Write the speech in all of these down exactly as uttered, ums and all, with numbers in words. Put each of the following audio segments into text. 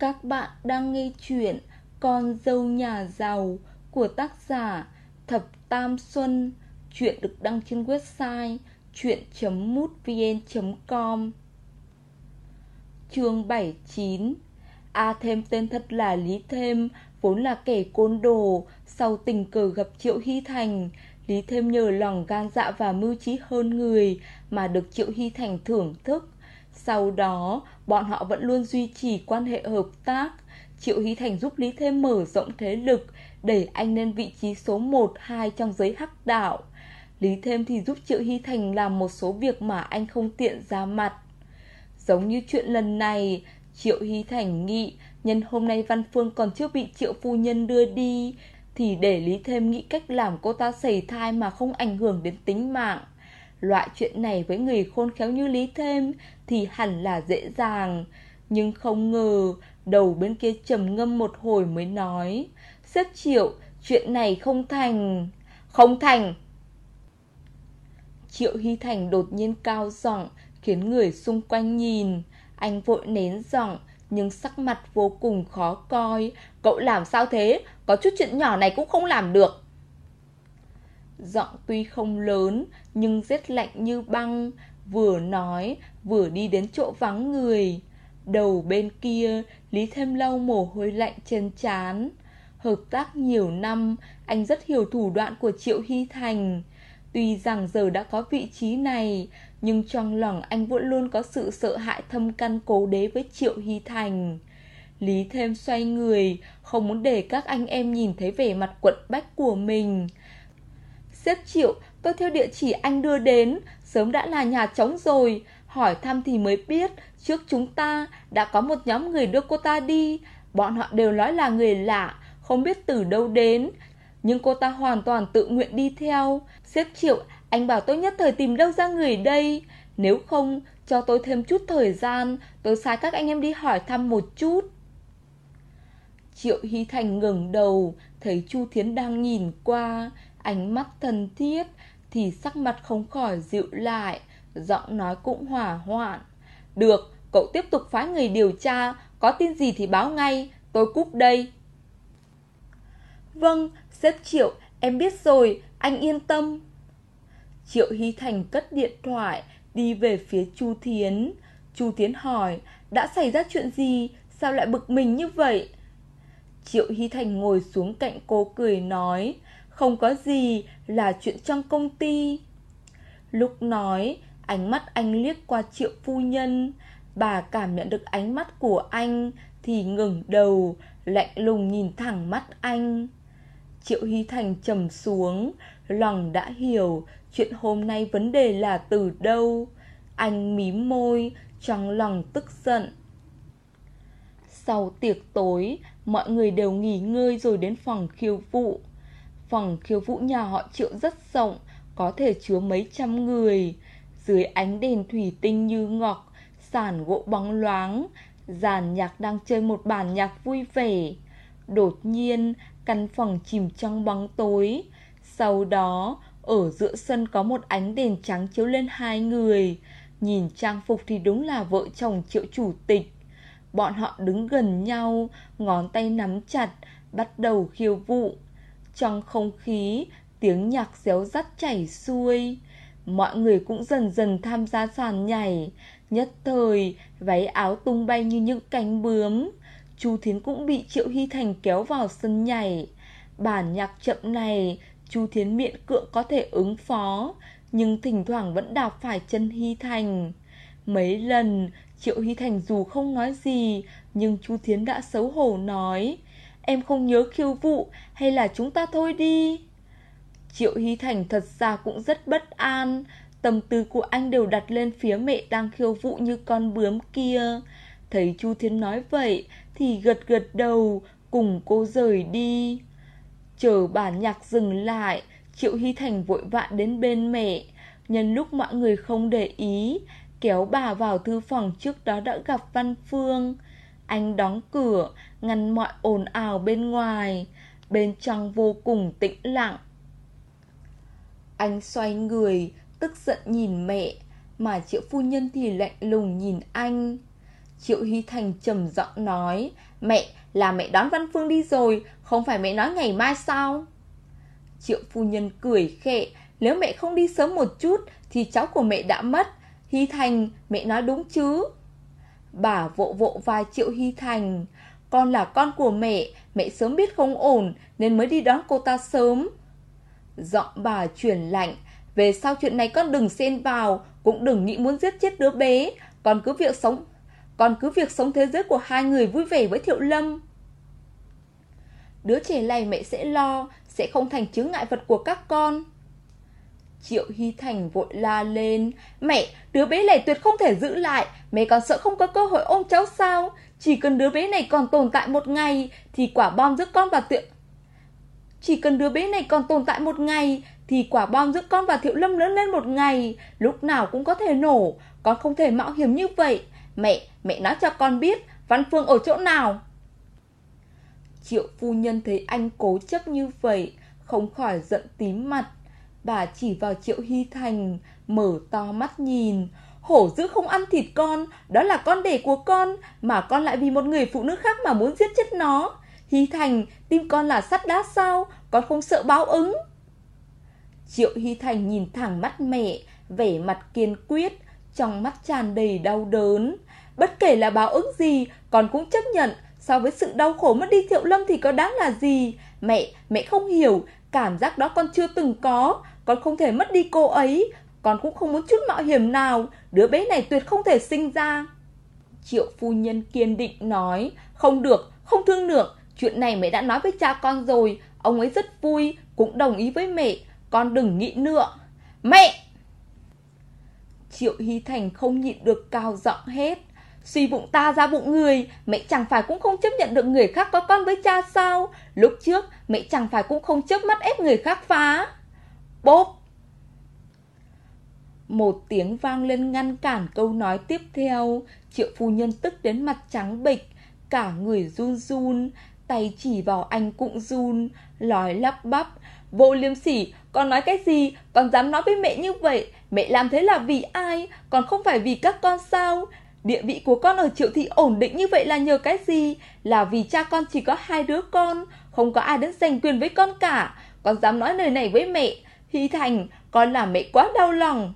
Các bạn đang nghe chuyện Con dâu nhà giàu của tác giả Thập Tam Xuân. Chuyện được đăng trên website chuyện chấm mútvn chấm com. Chương bảy mươi chín. A Thêm tên thật là Lý Thêm, vốn là kẻ côn đồ. Sau tình cờ gặp Triệu Hy Thành, Lý Thêm nhờ lòng gan dạ và mưu trí hơn người mà được Triệu Hy Thành thưởng thức. Sau đó, bọn họ vẫn luôn duy trì quan hệ hợp tác. Triệu Hy Thành giúp Lý Thêm mở rộng thế lực, đẩy anh lên vị trí số một, hai trong giới hắc đạo. Lý Thêm thì giúp Triệu Hy Thành làm một số việc mà anh không tiện ra mặt. Giống như chuyện lần này, Triệu Hy Thành nghĩ nhân hôm nay Văn Phương còn chưa bị Triệu phu nhân đưa đi, thì để Lý Thêm nghĩ cách làm cô ta sẩy thai mà không ảnh hưởng đến tính mạng. Loại chuyện này với người khôn khéo như Lý Thêm thì hẳn là dễ dàng. Nhưng không ngờ, đầu bên kia trầm ngâm một hồi mới nói: "Sếp Triệu, chuyện này không thành." "Không thành." Triệu Hy Thành đột nhiên cao giọng, khiến người xung quanh nhìn. Anh vội nén giọng, nhưng sắc mặt vô cùng khó coi. "Cậu làm sao thế? Có chút chuyện nhỏ này cũng không làm được." Giọng tuy không lớn, nhưng rét lạnh như băng. Vừa nói, vừa đi đến chỗ vắng người. Đầu bên kia, Lý Thêm lau mồ hôi lạnh trên trán. Hợp tác nhiều năm, anh rất hiểu thủ đoạn của Triệu Hy Thành. Tuy rằng giờ đã có vị trí này, nhưng trong lòng anh vẫn luôn có sự sợ hãi thâm căn cố đế với Triệu Hy Thành. Lý Thêm xoay người, không muốn để các anh em nhìn thấy vẻ mặt quẫn bách của mình. "Sếp Triệu, tôi theo địa chỉ anh đưa đến, sớm đã là nhà trống rồi. Hỏi thăm thì mới biết, trước chúng ta đã có một nhóm người đưa cô ta đi. Bọn họ đều nói là người lạ, không biết từ đâu đến, nhưng cô ta hoàn toàn tự nguyện đi theo. Sếp Triệu, anh bảo tôi nhất thời tìm đâu ra người đây. Nếu không, cho tôi thêm chút thời gian, tôi sai các anh em đi hỏi thăm một chút." Triệu Hy Thành ngẩng đầu, thấy Chu Thiến đang nhìn qua, ánh mắt thân thiết, thì sắc mặt không khỏi dịu lại, giọng nói cũng hỏa hoãn. "Được, cậu tiếp tục phái người điều tra, có tin gì thì báo ngay, tôi cúp đây." "Vâng, sếp Triệu, em biết rồi, anh yên tâm." Triệu Hy Thành cất điện thoại, đi về phía Chu Thiến. Chu Thiến hỏi: "Đã xảy ra chuyện gì? Sao lại bực mình như vậy?" Triệu Hy Thành ngồi xuống cạnh cô cười nói: "Không có gì, là chuyện trong công ty." Lúc nói, ánh mắt anh liếc qua Triệu phu nhân. Bà cảm nhận được ánh mắt của anh thì ngẩng đầu, lạnh lùng nhìn thẳng mắt anh. Triệu Hy Thành trầm xuống, lòng đã hiểu chuyện hôm nay vấn đề là từ đâu. Anh mím môi, trong lòng tức giận. Sau tiệc tối, mọi người đều nghỉ ngơi rồi đến phòng khiêu vũ. Phòng khiêu vũ nhà họ Triệu rất rộng, có thể chứa mấy trăm người. Dưới ánh đèn thủy tinh như ngọc, sàn gỗ bóng loáng, dàn nhạc đang chơi một bản nhạc vui vẻ. Đột nhiên, căn phòng chìm trong bóng tối. Sau đó, ở giữa sân có một ánh đèn trắng chiếu lên hai người. Nhìn trang phục thì đúng là vợ chồng Triệu chủ tịch. Bọn họ đứng gần nhau, ngón tay nắm chặt, bắt đầu khiêu vũ. Trong không khí, tiếng nhạc réo rắt chảy xuôi. Mọi người cũng dần dần tham gia sàn nhảy. Nhất thời, váy áo tung bay như những cánh bướm. Chu Thiến cũng bị Triệu Hy Thành kéo vào sân nhảy. Bản nhạc chậm này, Chu Thiến miễn cưỡng có thể ứng phó, nhưng thỉnh thoảng vẫn đạp phải chân Hy Thành. Mấy lần, Triệu Hy Thành dù không nói gì, nhưng Chu Thiến đã xấu hổ nói: "Em không nhớ khiêu vũ, hay là chúng ta thôi đi." Triệu Hy Thành thật ra cũng rất bất an. Tâm tư của anh đều đặt lên phía mẹ đang khiêu vũ như con bướm kia. Thấy Chu Thiến nói vậy thì gật gật đầu, cùng cô rời đi. Chờ bản nhạc dừng lại, Triệu Hy Thành vội vã đến bên mẹ. Nhân lúc mọi người không để ý, kéo bà vào thư phòng trước đó đã gặp Văn Phương. Anh đóng cửa, ngăn mọi ồn ào bên ngoài. Bên trong vô cùng tĩnh lặng. Anh xoay người, tức giận nhìn mẹ, mà Triệu phu nhân thì lạnh lùng nhìn anh. Triệu Hy Thành trầm giọng nói, mẹ, là mẹ đón Văn Phương đi rồi, không phải mẹ nói ngày mai sao? Triệu phu nhân cười khệ, nếu mẹ không đi sớm một chút thì cháu của mẹ đã mất. Hy Thành, mẹ nói đúng chứ? Bà vỗ vỗ vai Triệu Hy Thành, con là con của mẹ, mẹ sớm biết không ổn nên mới đi đón cô ta sớm. Giọng bà chuyển lạnh, về sau chuyện này con đừng xen vào, cũng đừng nghĩ muốn giết chết đứa bé, còn cứ việc sống còn cứ việc sống thế giới của hai người vui vẻ với Thiệu Lâm. Đứa trẻ này mẹ sẽ lo, sẽ không thành chướng ngại vật của các con. Triệu Hy Thành vội la lên, mẹ, đứa bé này tuyệt không thể giữ lại, mẹ còn sợ không có cơ hội ôm cháu sao? Chỉ cần đứa bé này còn tồn tại một ngày thì quả bom giữa con và Thiệu Chỉ cần đứa bé này còn tồn tại một ngày thì quả bom giữa con và Thiệu Lâm lớn lên một ngày, lúc nào cũng có thể nổ, con không thể mạo hiểm như vậy. Mẹ, mẹ nói cho con biết Văn Phương ở chỗ nào. Triệu phu nhân thấy anh cố chấp như vậy, không khỏi giận tím mặt. Bà chỉ vào Triệu Hy Thành, mở to mắt nhìn. Hổ dữ không ăn thịt con, đó là con đẻ của con, mà con lại vì một người phụ nữ khác mà muốn giết chết nó. Hy Thành, tim con là sắt đá sao, con không sợ báo ứng? Triệu Hy Thành nhìn thẳng mắt mẹ, vẻ mặt kiên quyết, trong mắt tràn đầy đau đớn. Bất kể là báo ứng gì, con cũng chấp nhận. So với sự đau khổ mất đi Thiệu Lâm thì có đáng là gì? Mẹ, mẹ không hiểu, cảm giác đó con chưa từng có. Con không thể mất đi cô ấy, con cũng không muốn chút mạo hiểm nào. Đứa bé này tuyệt không thể sinh ra. Triệu phu nhân kiên định nói, không được, không thương lượng. Chuyện này mẹ đã nói với cha con rồi, ông ấy rất vui, cũng đồng ý với mẹ. Con đừng nghĩ nữa. Mẹ! Triệu Hy Thành không nhịn được cao giọng hết, suy bụng ta ra bụng người, mẹ chẳng phải cũng không chấp nhận được người khác có con với cha sao? Lúc trước mẹ chẳng phải cũng không chớp mắt ép người khác phá. Bốp! Một tiếng vang lên ngăn cản câu nói tiếp theo. Triệu phu nhân tức đến mặt trắng bệch, cả người run run, tay chỉ vào anh cũng run, nói lắp bắp, vô liêm sỉ, con nói cái gì? Con dám nói với mẹ như vậy? Mẹ làm thế là vì ai? Còn không phải vì các con sao? Địa vị của con ở Triệu thị ổn định như vậy là nhờ cái gì? Là vì cha con chỉ có hai đứa con, không có ai đến giành quyền với con cả. Con dám nói lời này với mẹ? Hy Thành, con làm mẹ quá đau lòng.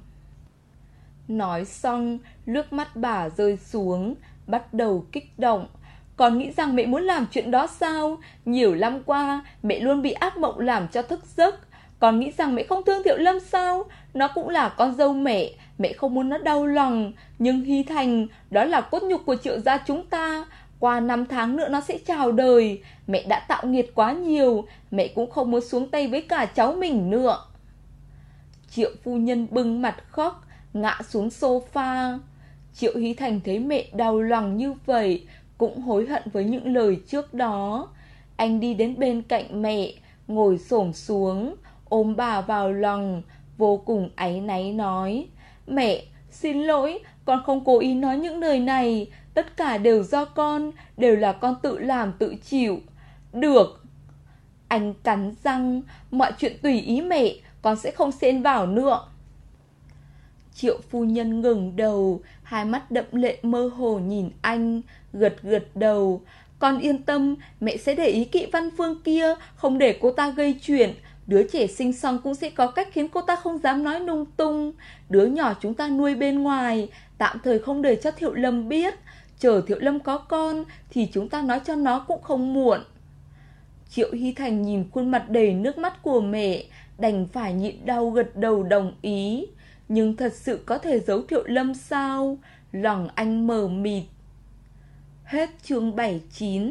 Nói xong, nước mắt bà rơi xuống, bắt đầu kích động. Con nghĩ rằng mẹ muốn làm chuyện đó sao? Nhiều năm qua, mẹ luôn bị ác mộng làm cho thức giấc. Con nghĩ rằng mẹ không thương Thiệu Lâm sao? Nó cũng là con dâu mẹ, mẹ không muốn nó đau lòng. Nhưng Hy Thành, đó là cốt nhục của Triệu gia chúng ta. Qua năm tháng nữa nó sẽ chào đời. Mẹ đã tạo nghiệt quá nhiều, mẹ cũng không muốn xuống tay với cả cháu mình nữa. Triệu phu nhân bưng mặt khóc, ngã xuống sofa. Triệu Hy Thành thấy mẹ đau lòng như vậy, cũng hối hận với những lời trước đó. Anh đi đến bên cạnh mẹ, ngồi xổm xuống, ôm bà vào lòng, vô cùng áy náy nói, mẹ, xin lỗi, con không cố ý nói những lời này. Tất cả đều do con, đều là con tự làm tự chịu. Được. Anh cắn răng, mọi chuyện tùy ý mẹ, con sẽ không xen vào nữa. Triệu phu nhân ngừng đầu, hai mắt đẫm lệ mơ hồ nhìn anh, gật gật đầu. Con yên tâm, mẹ sẽ để ý kỹ Văn Phương kia, không để cô ta gây chuyện. Đứa trẻ sinh xong cũng sẽ có cách khiến cô ta không dám nói lung tung. Đứa nhỏ chúng ta nuôi bên ngoài, tạm thời không để cho Thiệu Lâm biết. Chờ Thiệu Lâm có con thì chúng ta nói cho nó cũng không muộn. Triệu Hy Thành nhìn khuôn mặt đầy nước mắt của mẹ, đành phải nhịn đau gật đầu đồng ý. Nhưng thật sự có thể giấu Thiệu Lâm sao? Lòng anh mờ mịt. Hết chương bảy mươi chín.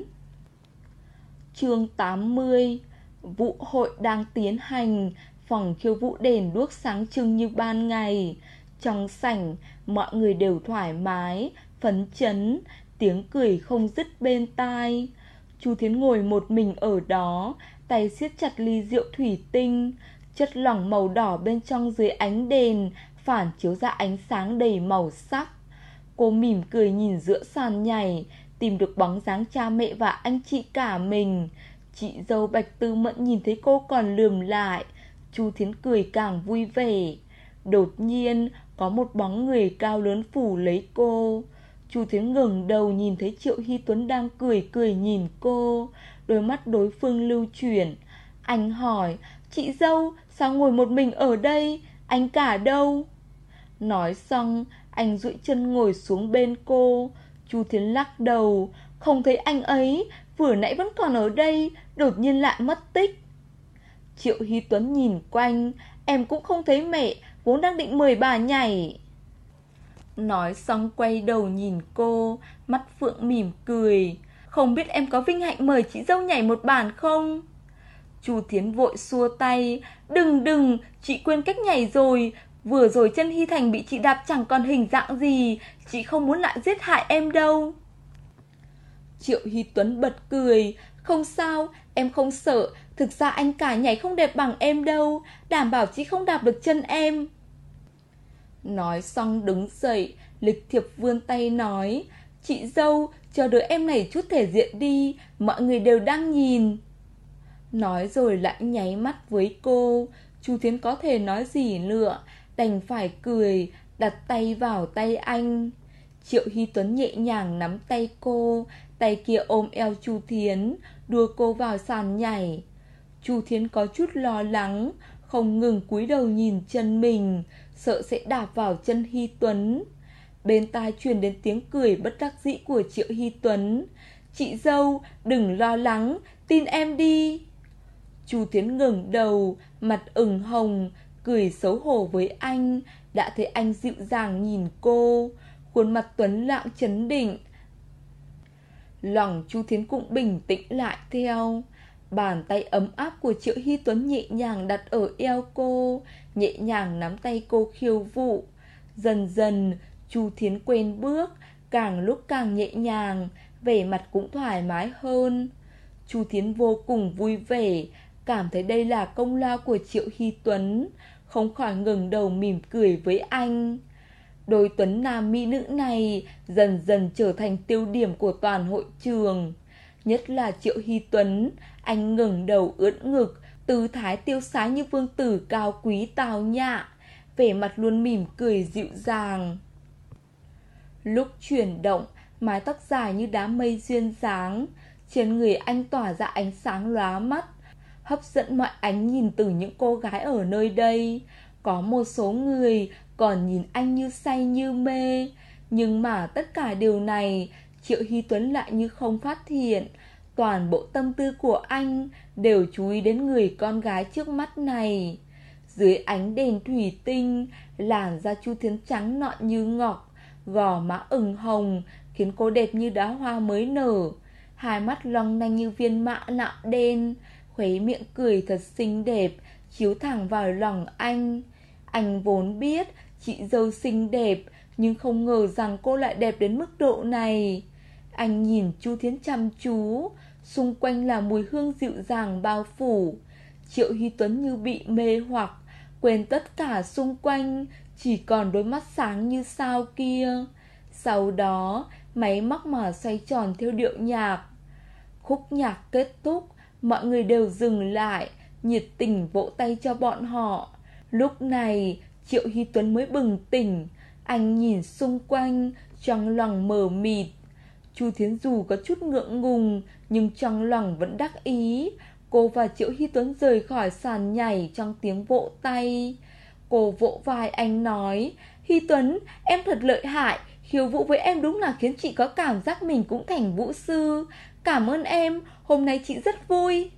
Chương tám mươi. Vũ hội đang tiến hành, phòng khiêu vũ đèn đuốc sáng trưng như ban ngày. Trong sảnh, mọi người đều thoải mái, phấn chấn, tiếng cười không dứt bên tai. Chu Thiến ngồi một mình ở đó, tay siết chặt ly rượu thủy tinh. Chất lỏng màu đỏ bên trong dưới ánh đèn phản chiếu ra ánh sáng đầy màu sắc. Cô mỉm cười nhìn giữa sàn nhảy, tìm được bóng dáng cha mẹ và anh chị cả mình. Chị dâu Bạch Tư Mẫn nhìn thấy cô còn lườm lại, Chu Thiến cười càng vui vẻ. Đột nhiên có một bóng người cao lớn phủ lấy cô. Chu Thiến ngẩng đầu nhìn thấy Triệu Hy Tuấn đang cười cười nhìn cô. Đôi mắt đối phương lưu chuyển. Anh hỏi, chị dâu sao ngồi một mình ở đây, anh cả đâu? Nói xong anh duỗi chân ngồi xuống bên cô. Chu Thiến lắc đầu, không thấy anh ấy, vừa nãy vẫn còn ở đây, đột nhiên lại mất tích. Triệu Hy Tuấn nhìn quanh, em cũng không thấy mẹ, vốn đang định mời bà nhảy. Nói xong quay đầu nhìn cô, mắt phượng mỉm cười, không biết em có vinh hạnh mời chị dâu nhảy một bản không? Chu Thiến vội xua tay, đừng đừng, chị quên cách nhảy rồi. Vừa rồi chân Hy Thành bị chị đạp chẳng còn hình dạng gì, chị không muốn lại giết hại em đâu. Triệu Hy Tuấn bật cười, không sao, em không sợ. Thực ra anh cả nhảy không đẹp bằng em đâu, đảm bảo chị không đạp được chân em. Nói xong đứng dậy, lịch thiệp vươn tay nói, chị dâu, chờ đợi em này chút thể diện đi, mọi người đều đang nhìn. Nói rồi lại nháy mắt với cô. Chu Thiến có thể nói gì nữa, đành phải cười, đặt tay vào tay anh. Triệu Hy Tuấn nhẹ nhàng nắm tay cô, tay kia ôm eo Chu Thiến, đua cô vào sàn nhảy. Chu Thiến có chút lo lắng, không ngừng cúi đầu nhìn chân mình, sợ sẽ đạp vào chân Hy Tuấn. Bên tai truyền đến tiếng cười bất đắc dĩ của Triệu Hy Tuấn, chị dâu, đừng lo lắng, tin em đi. Chu Thiến ngẩng đầu, mặt ửng hồng, cười xấu hổ với anh. Đã thấy anh dịu dàng nhìn cô, khuôn mặt Tuấn lạng chấn định. Lòng Chu Thiến cũng bình tĩnh lại theo. Bàn tay ấm áp của Triệu Hy Tuấn nhẹ nhàng đặt ở eo cô, nhẹ nhàng nắm tay cô khiêu vũ. Dần dần Chu Thiến quen bước, càng lúc càng nhẹ nhàng, vẻ mặt cũng thoải mái hơn. Chu Thiến vô cùng vui vẻ, cảm thấy đây là công lao của Triệu Hy Tuấn, không khỏi ngẩng đầu mỉm cười với anh. Đôi tuấn nam mỹ nữ này dần dần trở thành tiêu điểm của toàn hội trường. Nhất là Triệu Hy Tuấn, anh ngẩng đầu ưỡn ngực, tư thái tiêu sái như vương tử cao quý tào nhã, vẻ mặt luôn mỉm cười dịu dàng. Lúc chuyển động, mái tóc dài như đám mây duyên dáng, trên người anh tỏa ra ánh sáng lóa mắt, hấp dẫn mọi ánh nhìn từ những cô gái ở nơi đây. Có một số người còn nhìn anh như say như mê, nhưng mà tất cả điều này Triệu Hy Tuấn lại như không phát hiện. Toàn bộ tâm tư của anh đều chú ý đến người con gái trước mắt này. Dưới ánh đèn thủy tinh, làn da Chu Thiến trắng nõn như ngọc, gò má ửng hồng khiến cô đẹp như đóa hoa mới nở. Hai mắt long lanh như viên mã não đen, khóe miệng cười thật xinh đẹp, chiếu thẳng vào lòng anh. Anh vốn biết chị dâu xinh đẹp, nhưng không ngờ rằng cô lại đẹp đến mức độ này. Anh nhìn Chu Thiến chăm chú, xung quanh là mùi hương dịu dàng bao phủ. Triệu Hy Tuấn như bị mê hoặc, quên tất cả xung quanh, chỉ còn đôi mắt sáng như sao kia. Sau đó, máy móc mà xoay tròn theo điệu nhạc. Khúc nhạc kết thúc, mọi người đều dừng lại, nhiệt tình vỗ tay cho bọn họ. Lúc này, Triệu Hy Tuấn mới bừng tỉnh. Anh nhìn xung quanh, trong lòng mờ mịt. Chu Thiến dù có chút ngượng ngùng, nhưng trong lòng vẫn đắc ý. Cô và Triệu Hy Tuấn rời khỏi sàn nhảy trong tiếng vỗ tay. Cô vỗ vai anh nói, Hy Tuấn, em thật lợi hại, khiêu vũ với em đúng là khiến chị có cảm giác mình cũng thành vũ sư. Cảm ơn em, hôm nay chị rất vui.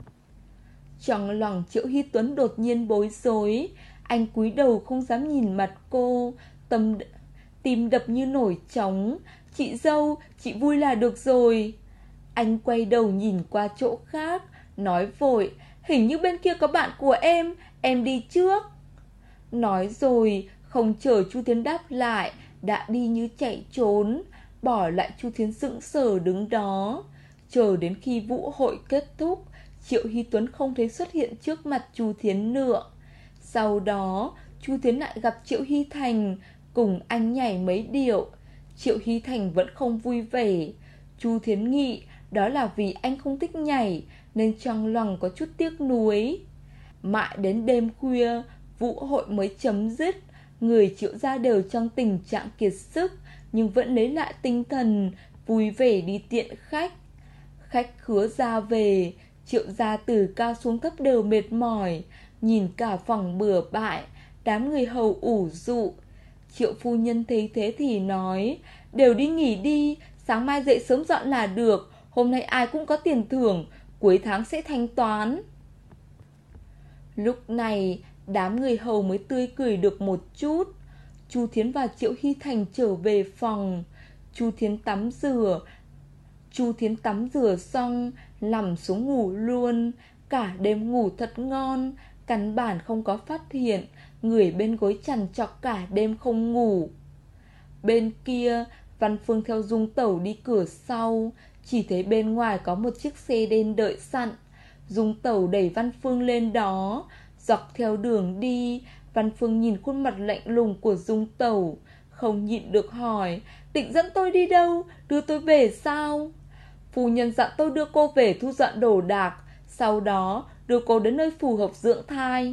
Trong lòng Triệu Hy Tuấn đột nhiên bối rối. Anh cúi đầu không dám nhìn mặt cô, tâm tim đập như nổi trống. Chị dâu, chị vui là được rồi. Anh quay đầu nhìn qua chỗ khác, nói vội, hình như bên kia có bạn của em, em đi trước. Nói rồi, không chờ Chu Thiến đáp lại, đã đi như chạy trốn, bỏ lại Chu Thiến sững sờ đứng đó. Chờ đến khi vũ hội kết thúc, Triệu Hy Tuấn không thấy xuất hiện trước mặt Chu Thiến nữa. Sau đó, Chu Thiến lại gặp Triệu Hy Thành, cùng anh nhảy mấy điệu. Triệu Hy Thành vẫn không vui vẻ. Chu Thiến nghĩ đó là vì anh không thích nhảy, nên trong lòng có chút tiếc nuối. Mãi đến đêm khuya, vũ hội mới chấm dứt. Người Triệu gia đều trong tình trạng kiệt sức, nhưng vẫn lấy lại tinh thần, vui vẻ đi tiện khách. Khách khứa ra về, Triệu gia từ cao xuống thấp đều mệt mỏi, nhìn cả phòng bừa bãi, đám người hầu ủ rũ. Triệu phu nhân thấy thế thì nói, đều đi nghỉ đi, sáng mai dậy sớm dọn là được, hôm nay ai cũng có tiền thưởng, cuối tháng sẽ thanh toán. Lúc này, đám người hầu mới tươi cười được một chút. Chu Thiến và Triệu Hy Thành trở về phòng. Chu Thiến tắm rửa. Chu Thiến tắm rửa xong, nằm xuống ngủ luôn. Cả đêm ngủ thật ngon, căn bản không có phát hiện người bên gối trằn trọc cả đêm không ngủ. Bên kia, Văn Phương theo Dung Tẩu đi cửa sau, chỉ thấy bên ngoài có một chiếc xe đen đợi sẵn. Dung Tẩu đẩy Văn Phương lên đó. Dọc theo đường đi, Văn Phương nhìn khuôn mặt lạnh lùng của Dung Tẩu, không nhịn được hỏi, định dẫn tôi đi đâu, đưa tôi về sao? Phu nhân dặn tôi đưa cô về thu dọn đồ đạc, sau đó đưa cô đến nơi phù hợp dưỡng thai.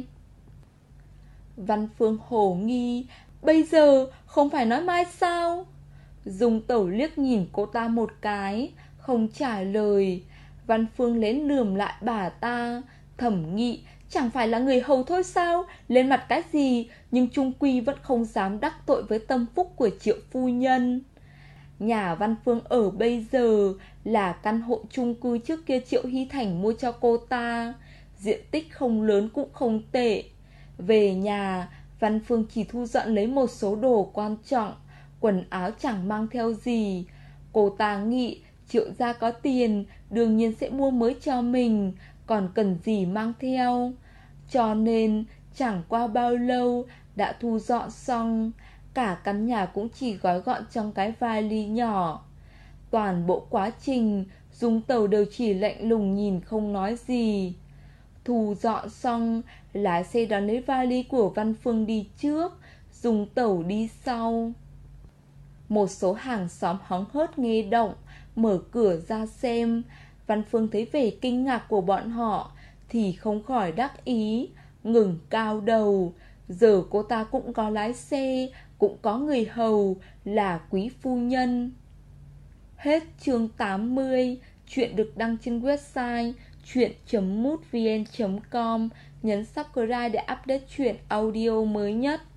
Văn Phương hổ nghi, bây giờ không phải nói mai sao? Dung Tẩu liếc nhìn cô ta một cái, không trả lời. Văn Phương lén lườm lại bà ta, thẩm nghị, chẳng phải là người hầu thôi sao, lên mặt cái gì, nhưng chung quy vẫn không dám đắc tội với tâm phúc của Triệu phu nhân. Nhà Văn Phương ở bây giờ là căn hộ chung cư trước kia Triệu Hy Thành mua cho cô ta, diện tích không lớn cũng không tệ. Về nhà, Văn Phương chỉ thu dọn lấy một số đồ quan trọng, quần áo chẳng mang theo gì. Cô ta nghĩ Triệu gia có tiền, đương nhiên sẽ mua mới cho mình, còn cần gì mang theo. Cho nên chẳng qua bao lâu đã thu dọn xong. Cả căn nhà cũng chỉ gói gọn trong cái vali nhỏ. Toàn bộ quá trình Dung Tẩu đều chỉ lạnh lùng nhìn không nói gì. Thu dọn xong, lái xe đón lấy vali của Văn Phương đi trước, Dung Tẩu đi sau. Một số hàng xóm hóng hớt nghe động, mở cửa ra xem. Văn Phương thấy vẻ kinh ngạc của bọn họ thì không khỏi đắc ý, ngừng cao đầu. Giờ cô ta cũng có lái xe, cũng có người hầu, là quý phu nhân. Hết chương tám mươi. Chuyện được đăng trên website chuyện chấm mútvn chấm com. Nhấn subscribe để update chuyện audio mới nhất.